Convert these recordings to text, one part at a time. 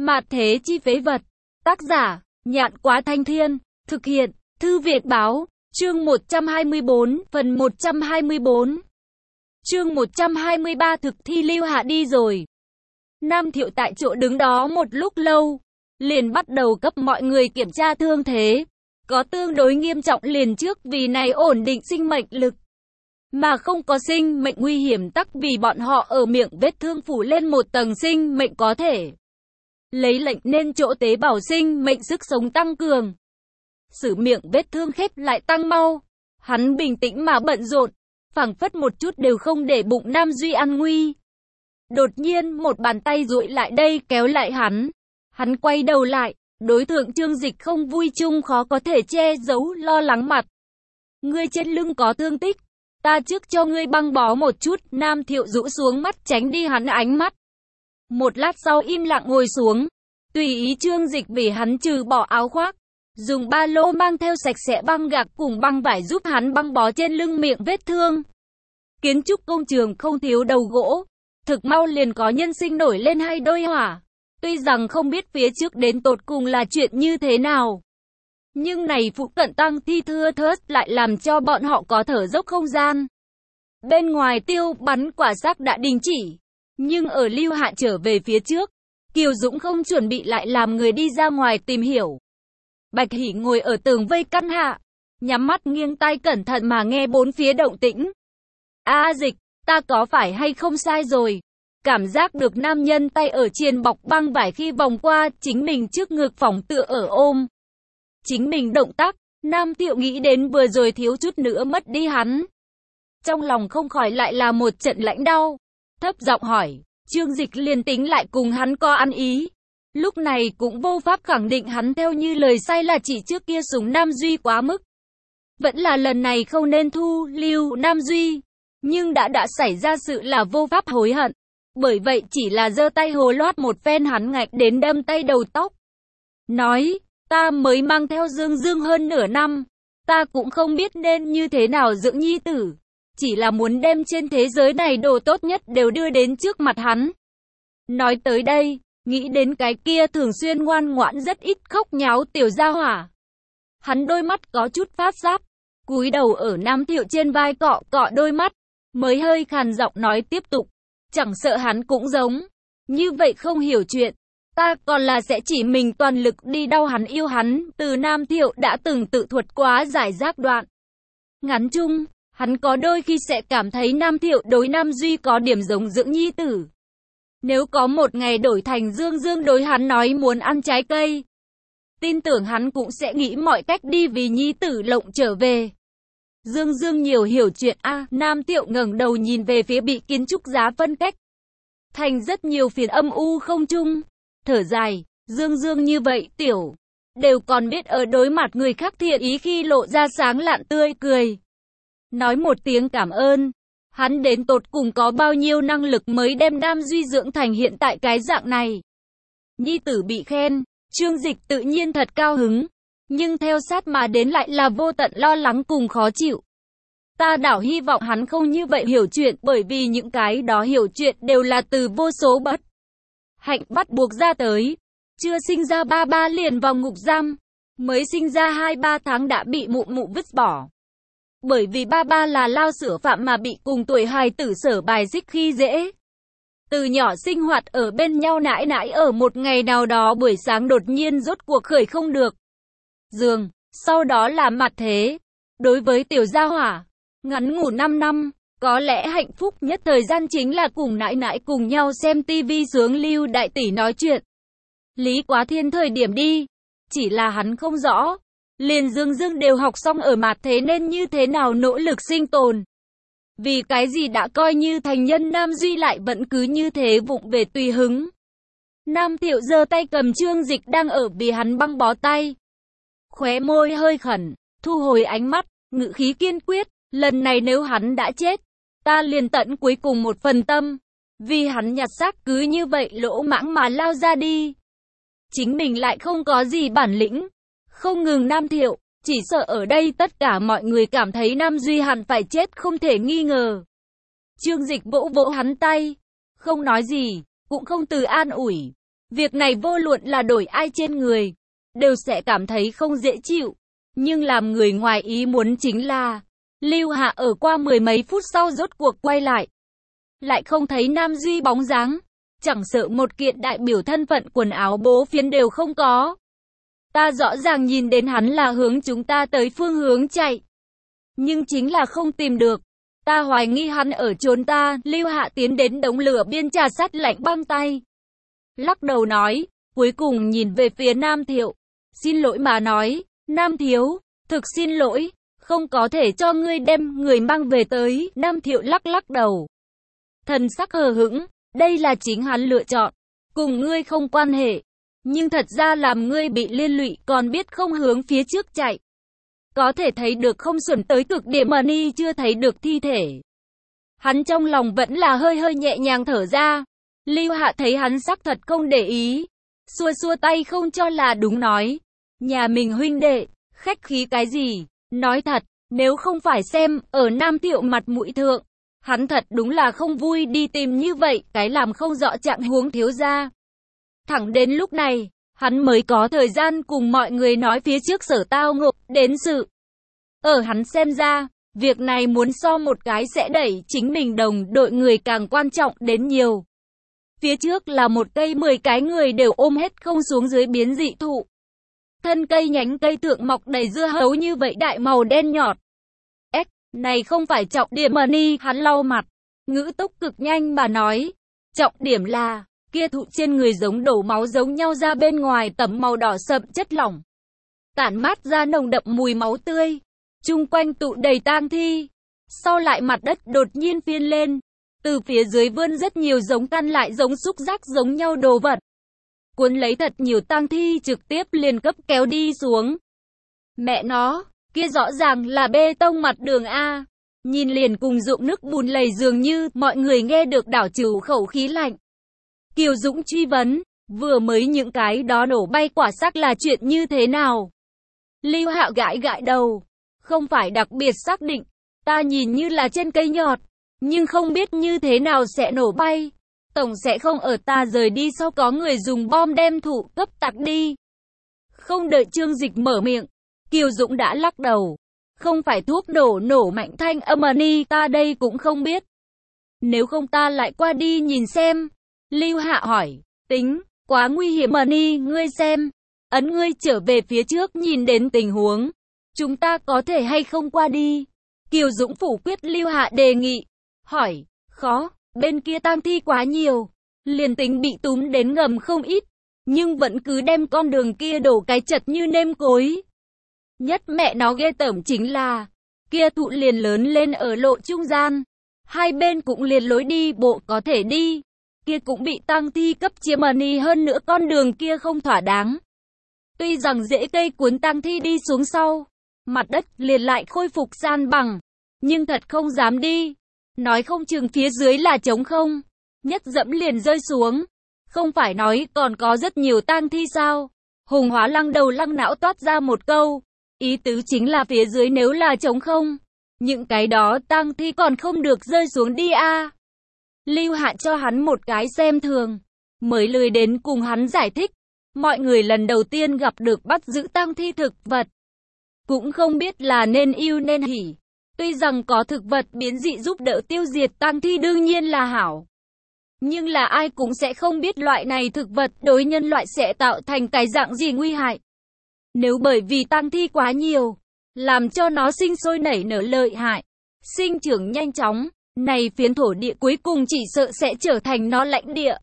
Mạt thế chi phế vật. Tác giả, Nhạn Quá Thanh Thiên. Thực hiện, Thư Việt Báo. Chương 124, phần 124. Chương 123 thực thi Lưu Hạ đi rồi. Nam Thiệu tại chỗ đứng đó một lúc lâu, liền bắt đầu cấp mọi người kiểm tra thương thế. Có tương đối nghiêm trọng liền trước vì này ổn định sinh mệnh lực, mà không có sinh mệnh nguy hiểm tắc vì bọn họ ở miệng vết thương phủ lên một tầng sinh mệnh có thể lấy lệnh nên chỗ tế bào sinh mệnh sức sống tăng cường. Sử miệng vết thương khép lại tăng mau. Hắn bình tĩnh mà bận rộn, phảng phất một chút đều không để bụng Nam Duy an nguy. Đột nhiên một bàn tay duỗi lại đây kéo lại hắn. Hắn quay đầu lại, đối tượng Trương Dịch không vui chung khó có thể che giấu lo lắng mặt. Ngươi trên lưng có thương tích, ta trước cho ngươi băng bó một chút. Nam Thiệu rũ xuống mắt tránh đi hắn ánh mắt. Một lát sau im lặng ngồi xuống, tùy ý Trương Dịch vì hắn trừ bỏ áo khoác, dùng ba lô mang theo sạch sẽ băng gạc cùng băng vải giúp hắn băng bó trên lưng miệng vết thương. Kiến trúc công trường không thiếu đầu gỗ, thực mau liền có nhân sinh nổi lên hai đôi hỏa. Tuy rằng không biết phía trước đến tột cùng là chuyện như thế nào, nhưng này phụ cận tăng thi thưa thớt lại làm cho bọn họ có thở dốc không gian. Bên ngoài tiêu bắn quả xác đã đình chỉ, nhưng ở Lưu Hạ trở về phía trước, Kiều Dũng không chuẩn bị lại làm người đi ra ngoài tìm hiểu. Bạch Hỷ ngồi ở tường vây căn hạ, nhắm mắt nghiêng tai cẩn thận mà nghe bốn phía động tĩnh. Dịch, ta có phải hay không sai rồi? Cảm giác được nam nhân tay ở trên bọc băng vải khi vòng qua chính mình trước ngực phỏng tựa ở ôm chính mình động tác. Nam Thiệu nghĩ đến vừa rồi thiếu chút nữa mất đi hắn, trong lòng không khỏi lại là một trận lãnh đau, thấp giọng hỏi. Trương Dịch liền tính lại cùng hắn có ăn ý, lúc này cũng vô pháp khẳng định hắn theo như lời sai là chỉ trước kia sủng Nam Duy quá mức, vẫn là lần này không nên thu lưu Nam Duy, nhưng đã xảy ra sự là vô pháp hối hận. Bởi vậy chỉ là giơ tay hồ loát một phen hắn ngạch đến đâm tay đầu tóc. Nói, ta mới mang theo Dương Dương hơn nửa năm, ta cũng không biết nên như thế nào dưỡng nhi tử, chỉ là muốn đem trên thế giới này đồ tốt nhất đều đưa đến trước mặt hắn. Nói tới đây, nghĩ đến cái kia thường xuyên ngoan ngoãn rất ít khóc nháo tiểu gia hỏa. Hắn đôi mắt có chút phát sáp, cúi đầu ở Nam Thiệu trên vai cọ cọ đôi mắt, mới hơi khàn giọng nói tiếp tục. Chẳng sợ hắn cũng giống như vậy không hiểu chuyện, ta còn là sẽ chỉ mình toàn lực đi đau hắn yêu hắn. Từ Nam Thiệu đã từng tự thuật quá giải rác đoạn ngắn chung, hắn có đôi khi sẽ cảm thấy Nam Thiệu đối Nam Duy có điểm giống dưỡng nhi tử. Nếu có một ngày đổi thành Dương Dương đối hắn nói muốn ăn trái cây, tin tưởng hắn cũng sẽ nghĩ mọi cách đi vì nhi tử lộng trở về. Dương Dương nhiều hiểu chuyện Nam Thiệu ngẩng đầu nhìn về phía bị kiến trúc giá phân cách thành rất nhiều phiền âm u không trung, thở dài. Dương Dương như vậy tiểu, đều còn biết ở đối mặt người khác thiện ý khi lộ ra sáng lạn tươi cười. Nói một tiếng cảm ơn, hắn đến tột cùng có bao nhiêu năng lực mới đem Nam Duy dưỡng thành hiện tại cái dạng này. Nhi tử bị khen, Trương Dịch tự nhiên thật cao hứng, nhưng theo sát mà đến lại là vô tận lo lắng cùng khó chịu. Ta đảo hy vọng hắn không như vậy hiểu chuyện, bởi vì những cái đó hiểu chuyện đều là từ vô số bất hạnh bắt buộc ra tới. Chưa sinh ra ba liền vào ngục giam, mới sinh ra 2-3 tháng đã bị mụ mụ vứt bỏ. Bởi vì ba là lao sửa phạm mà bị cùng tuổi hài tử sở bài xích khi dễ. Từ nhỏ sinh hoạt ở bên nhau nãi nãi ở một ngày nào đó buổi sáng đột nhiên rốt cuộc khởi không được giường, sau đó là mặt thế. Đối với tiểu gia hỏa, ngắn ngủn 5 năm, có lẽ hạnh phúc nhất thời gian chính là cùng nãi nãi cùng nhau xem tivi sướng Lưu đại tỷ nói chuyện. Lý Quá Thiên thời điểm đi, chỉ là hắn không rõ, liền Dương Dương đều học xong ở mặt thế nên như thế nào nỗ lực sinh tồn. Vì cái gì đã coi như thành nhân Nam Duy lại vẫn cứ như thế vụng về tùy hứng. Nam Thiệu giơ tay cầm Trương Dịch đang ở vì hắn băng bó tay, khóe môi hơi khẩn, thu hồi ánh mắt, ngữ khí kiên quyết. Lần này nếu hắn đã chết, ta liền tận cuối cùng một phần tâm. Vì hắn nhặt xác cứ như vậy lỗ mãng mà lao ra đi. Chính mình lại không có gì bản lĩnh. Không ngừng Nam Thiệu, chỉ sợ ở đây tất cả mọi người cảm thấy Nam Duy hẳn phải chết không thể nghi ngờ. Trương Dịch vỗ vỗ hắn tay, không nói gì, cũng không từ an ủi. Việc này vô luận là đổi ai trên người, đều sẽ cảm thấy không dễ chịu. Nhưng làm người ngoài ý muốn chính là, Lưu Hạ ở qua mười mấy phút sau rốt cuộc quay lại. Lại không thấy Nam Duy bóng dáng. Chẳng sợ một kiện đại biểu thân phận quần áo bố phiến đều không có. Ta rõ ràng nhìn đến hắn là hướng chúng ta tới phương hướng chạy. Nhưng chính là không tìm được. Ta hoài nghi hắn ở trốn ta. Lưu Hạ tiến đến đống lửa biên trà sắt lạnh băng tay. Lắc đầu nói, cuối cùng nhìn về phía Nam Thiệu. Xin lỗi mà nói, Nam Thiếu, thực xin lỗi, không có thể cho ngươi đem người mang về tới. Nam Thiệu lắc lắc đầu. Thần sắc hờ hững, đây là chính hắn lựa chọn, cùng ngươi không quan hệ. Nhưng thật ra làm ngươi bị liên lụy còn biết không hướng phía trước chạy. Có thể thấy được không xuẩn tới cực điểm mà ni chưa thấy được thi thể. Hắn trong lòng vẫn là hơi hơi nhẹ nhàng thở ra. Lưu Hạ thấy hắn sắc thật không để ý. Xua xua tay không cho là đúng nói. Nhà mình huynh đệ, khách khí cái gì? Nói thật, nếu không phải xem ở Nam Thiệu mặt mũi thượng, hắn thật đúng là không vui đi tìm như vậy, cái làm không rõ trạng huống thiếu gia. Thẳng đến lúc này, hắn mới có thời gian cùng mọi người nói phía trước sở tao ngộ đến sự. Ở hắn xem ra, việc này muốn so một cái sẽ đẩy chính mình đồng đội người càng quan trọng đến nhiều. Phía trước là một cây 10 cái người đều ôm hết không xuống dưới biến dị thụ. Thân cây nhánh cây thượng mọc đầy dưa hấu như vậy đại màu đen nhọt. Này không phải trọng điểm mà ni, hắn lau mặt. Ngữ tốc cực nhanh mà nói. Trọng điểm là, kia thụ trên người giống đổ máu giống nhau ra bên ngoài tấm màu đỏ sậm chất lỏng. Tản mát ra nồng đậm mùi máu tươi. Chung quanh tụ đầy tang thi. Sau lại mặt đất đột nhiên phiên lên. Từ phía dưới vươn rất nhiều giống căn lại giống xúc giác giống nhau đồ vật. Cuốn lấy thật nhiều tang thi trực tiếp liền cấp kéo đi xuống. Mẹ nó, kia rõ ràng là bê tông mặt đường A. Nhìn liền cùng dụng nước bùn lầy dường như mọi người nghe được đảo trừ khẩu khí lạnh. Kiều Dũng truy vấn, vừa mới những cái đó nổ bay quả xác là chuyện như thế nào? Lưu Hạ gãi gãi đầu, không phải đặc biệt xác định, ta nhìn như là trên cây nhọt, nhưng không biết như thế nào sẽ nổ bay. Tổng sẽ không ở ta rời đi sau có người dùng bom đem thụ cấp tạc đi. Không đợi Trương Dịch mở miệng, Kiều Dũng đã lắc đầu. Không phải thuốc nổ mạnh thanh âm ni, ta đây cũng không biết. Nếu không ta lại qua đi nhìn xem. Lưu Hạ hỏi, tính, quá nguy hiểm ni, ngươi xem. Ấn ngươi trở về phía trước nhìn đến tình huống. Chúng ta có thể hay không qua đi? Kiều Dũng phủ quyết Lưu Hạ đề nghị. Hỏi, khó, bên kia tang thi quá nhiều. Liền tính bị túm đến ngầm không ít. Nhưng vẫn cứ đem con đường kia đổ cái chật như nêm cối. Nhất mẹ nó ghê tởm chính là, kia thụ liền lớn lên ở lộ trung gian. Hai bên cũng liền lối đi bộ có thể đi. Kia cũng bị tang thi cấp chiếm ni, hơn nữa con đường kia không thỏa đáng. Tuy rằng rễ cây cuốn tang thi đi xuống sau, mặt đất liền lại khôi phục san bằng. Nhưng thật không dám đi. Nói không chừng phía dưới là trống không. Nhất dẫm liền rơi xuống. Không phải nói còn có rất nhiều tang thi sao? Hùng Hóa lăng đầu lăng não toát ra một câu. Ý tứ chính là phía dưới nếu là trống không, những cái đó tang thi còn không được rơi xuống đi a. Lưu Hạ cho hắn một cái xem thường, mới lười đến cùng hắn giải thích. Mọi người lần đầu tiên gặp được bắt giữ tang thi thực vật, cũng không biết là nên yêu nên hỉ. Tuy rằng có thực vật biến dị giúp đỡ tiêu diệt tang thi đương nhiên là hảo, nhưng là ai cũng sẽ không biết loại này thực vật đối nhân loại sẽ tạo thành cái dạng gì nguy hại. Nếu bởi vì tang thi quá nhiều, làm cho nó sinh sôi nảy nở lợi hại, sinh trưởng nhanh chóng, này phiến thổ địa cuối cùng chỉ sợ sẽ trở thành nó lãnh địa.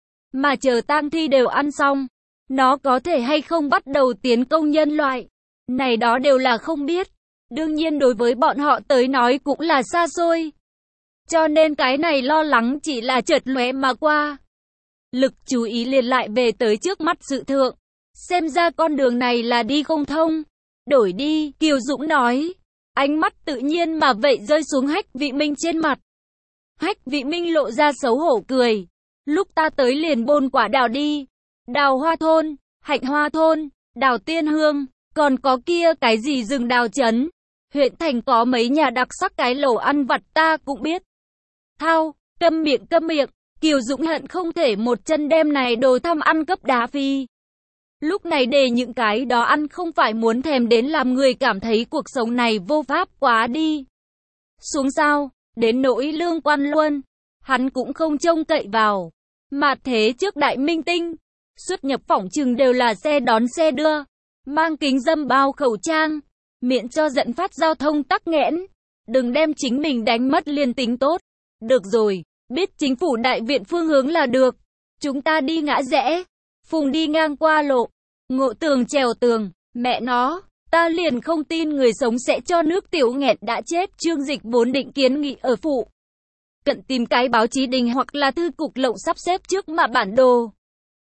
Mà chờ tang thi đều ăn xong, nó có thể hay không bắt đầu tiến công nhân loại, này đó đều là không biết. Đương nhiên đối với bọn họ tới nói cũng là xa xôi. Cho nên cái này lo lắng chỉ là chợt lóe mà qua. Lực chú ý liền lại về tới trước mắt sự thượng. Xem ra con đường này là đi không thông. Đổi đi, Kiều Dũng nói. Ánh mắt tự nhiên mà vậy rơi xuống Hách Vị Minh trên mặt. Hách Vị Minh lộ ra xấu hổ cười. Lúc ta tới liền bôn quả đào đi. Đào Hoa Thôn, Hạnh Hoa Thôn, Đào Tiên Hương, còn có kia cái gì rừng đào trấn. Huyện thành có mấy nhà đặc sắc cái lẩu ăn vặt ta cũng biết. Thao, câm miệng, Kiều Dũng hận không thể một chân đem này đồ tham ăn cấp đá phi. Lúc này để những cái đó ăn không phải muốn thèm đến làm người cảm thấy cuộc sống này vô pháp quá đi. Xuống sao, đến nỗi lương quan luôn, hắn cũng không trông cậy vào. Mà thế trước đại minh tinh, xuất nhập phỏng chừng đều là xe đón xe đưa, mang kính râm bao khẩu trang, miễn cho dẫn phát giao thông tắc nghẽn. Đừng đem chính mình đánh mất liên tính tốt. Được rồi, biết chính phủ đại viện phương hướng là được. Chúng ta đi ngã rẽ, Phùng đi ngang qua lộ, ngộ tường trèo tường, mẹ nó, ta liền không tin người sống sẽ cho nước tiểu nghẹt đã chết. Trương Dịch vốn định kiến nghị ở phụ cận tìm cái báo chí đình hoặc là thư cục lậu sắp xếp trước mà bản đồ.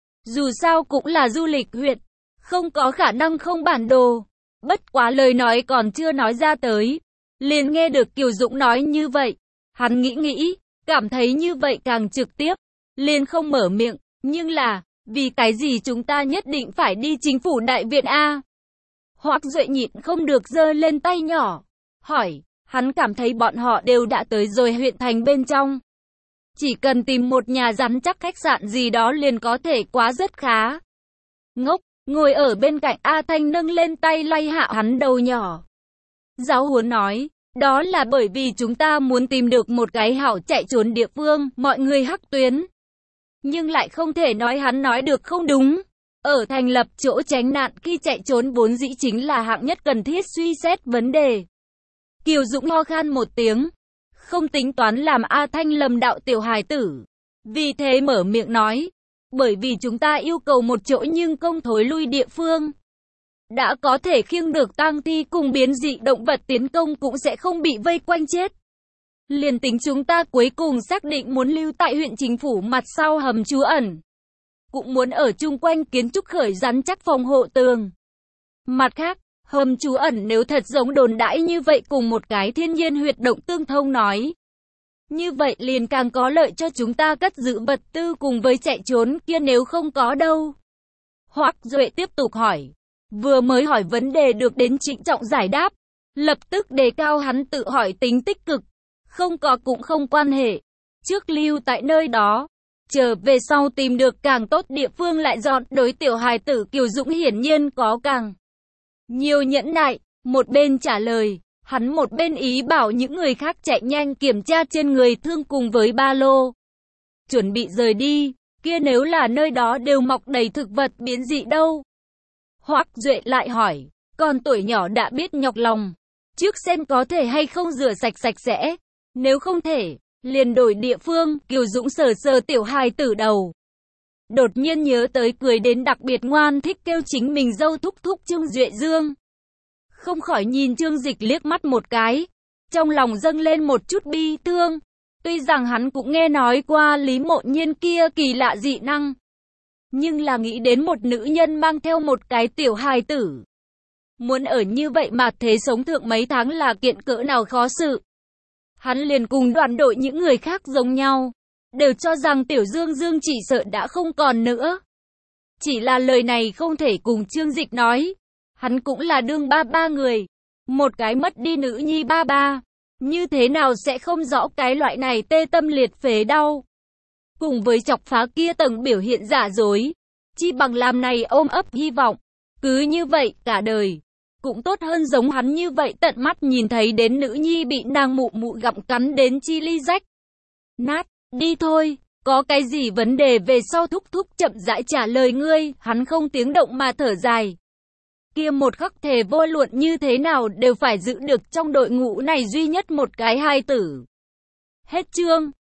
Dù sao cũng là du lịch huyện, không có khả năng không bản đồ. Bất quá lời nói còn chưa nói ra tới, liền nghe được Kiều Dũng nói như vậy. Hắn nghĩ, cảm thấy như vậy càng trực tiếp, liền không mở miệng. Nhưng là, vì cái gì chúng ta nhất định phải đi chính phủ đại viện a? Hoắc Duệ nhịn không được giơ lên tay nhỏ, hỏi, hắn cảm thấy bọn họ đều đã tới rồi huyện thành bên trong. Chỉ cần tìm một nhà rắn chắc khách sạn gì đó liền có thể quá rất khá. Ngốc, ngồi ở bên cạnh A Thanh nâng lên tay lay hạ hắn đầu nhỏ. Giáo huấn nói, đó là bởi vì chúng ta muốn tìm được một cái hảo chạy trốn địa phương, mọi người hắc tuyến. Nhưng lại không thể nói hắn nói được không đúng. Ở thành lập chỗ tránh nạn khi chạy trốn vốn dĩ chính là hạng nhất cần thiết suy xét vấn đề. Kiều Dũng ho khan một tiếng, không tính toán làm A Thanh lầm đạo tiểu hài tử. Vì thế mở miệng nói, bởi vì chúng ta yêu cầu một chỗ nhưng công thối lui địa phương. Đã có thể khiêng được tang thi cùng biến dị động vật tiến công cũng sẽ không bị vây quanh chết. Liền tính chúng ta cuối cùng xác định muốn lưu tại huyện chính phủ mặt sau hầm trú ẩn, cũng muốn ở chung quanh kiến trúc khởi rắn chắc phòng hộ tường. Mặt khác, hầm trú ẩn nếu thật giống đồn đãi như vậy cùng một cái thiên nhiên huyệt động tương thông nói, như vậy liền càng có lợi cho chúng ta cất giữ vật tư cùng với chạy trốn kia nếu không có đâu. Hoắc Duệ tiếp tục hỏi, vừa mới hỏi vấn đề được đến Trịnh Trọng giải đáp, lập tức đề cao hắn tự hỏi tính tích cực, không có cũng không quan hệ, trước lưu tại nơi đó, chờ về sau tìm được càng tốt địa phương lại dọn. Đối tiểu hài tử Kiều Dũng hiển nhiên có càng nhiều nhẫn nại, một bên trả lời, hắn một bên ý bảo những người khác chạy nhanh kiểm tra trên người thương cùng với ba lô. Chuẩn bị rời đi, kia nếu là nơi đó đều mọc đầy thực vật biến dị đâu? Hoắc Duệ lại hỏi, còn tuổi nhỏ đã biết nhọc lòng, trước xem có thể hay không rửa sạch sạch sẽ, nếu không thể, liền đổi địa phương. Kiều Dũng sờ sờ tiểu hài tử đầu. Đột nhiên nhớ tới cười đến đặc biệt ngoan thích kêu chính mình dâu thúc thúc Trương Duệ Dương. Không khỏi nhìn Trương Dịch liếc mắt một cái, trong lòng dâng lên một chút bi thương. Tuy rằng hắn cũng nghe nói qua Lý Mộ Nhiên kia kỳ lạ dị năng, nhưng là nghĩ đến một nữ nhân mang theo một cái tiểu hài tử, muốn ở như vậy mà thế sống thượng mấy tháng là kiện cỡ nào khó sự. Hắn liền cùng đoàn đội những người khác giống nhau, đều cho rằng Tiểu Dương Dương chỉ sợ đã không còn nữa. Chỉ là lời này không thể cùng Trương Dịch nói, hắn cũng là đương ba người, một cái mất đi nữ nhi ba, như thế nào sẽ không rõ cái loại này tê tâm liệt phế đau. Cùng với chọc phá kia tầng biểu hiện giả dối, chi bằng làm này ôm ấp hy vọng, cứ như vậy cả đời. Cũng tốt hơn giống hắn như vậy tận mắt nhìn thấy đến nữ nhi bị nàng mụ mụ gặm cắn đến chi ly rách nát. Đi thôi, có cái gì vấn đề về sau thúc thúc chậm rãi trả lời ngươi. Hắn không tiếng động mà thở dài. Kia một khắc thề vô luận như thế nào đều phải giữ được trong đội ngũ này duy nhất một cái hài tử. Hết chương.